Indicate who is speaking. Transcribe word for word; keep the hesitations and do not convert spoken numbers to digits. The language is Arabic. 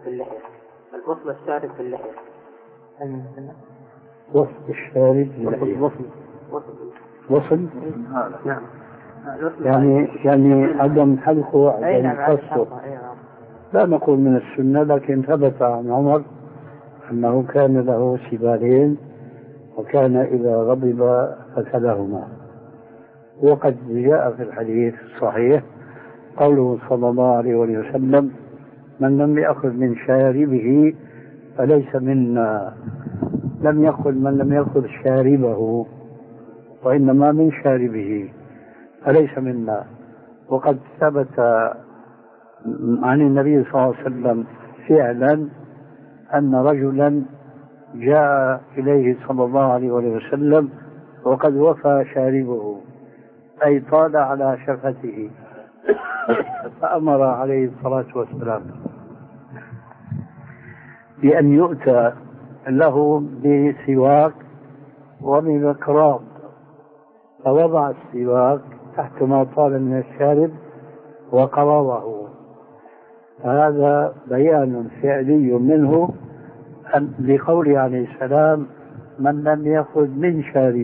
Speaker 1: في اللحية، الوصل الشارب في اللحية.
Speaker 2: وصل الشارب في اللحية.
Speaker 1: وصل
Speaker 2: وصل
Speaker 1: نعم.
Speaker 2: يعني يعني عدم حلقه عدم قصه. لا نقول من السنة، لكن ثبت عن عمر أنه كان له سبالين وكان إذا غضب فكلهما. وقد جاء في الحديث الصحيح قوله صلى الله عليه وسلم: من لم يأخذ من شاربه فليس منا. لم يقل من لم يأخذ شاربه، وإنما من شاربه، فليس منا. وقد ثبت عن النبي صلى الله عليه وسلم فعلا أن رجلا جاء إليه صلى الله عليه وسلم وقد وفى شاربه، أي طال على شفته، فأمر عليه الصلاة والسلام بأن يؤتى له بسواك وبمكراب، فوضع السواك تحت ما طال من الشارب وقرضه. هذا بيان فعلي منه لقوله عليه السلام: من لم يأخذ من شارب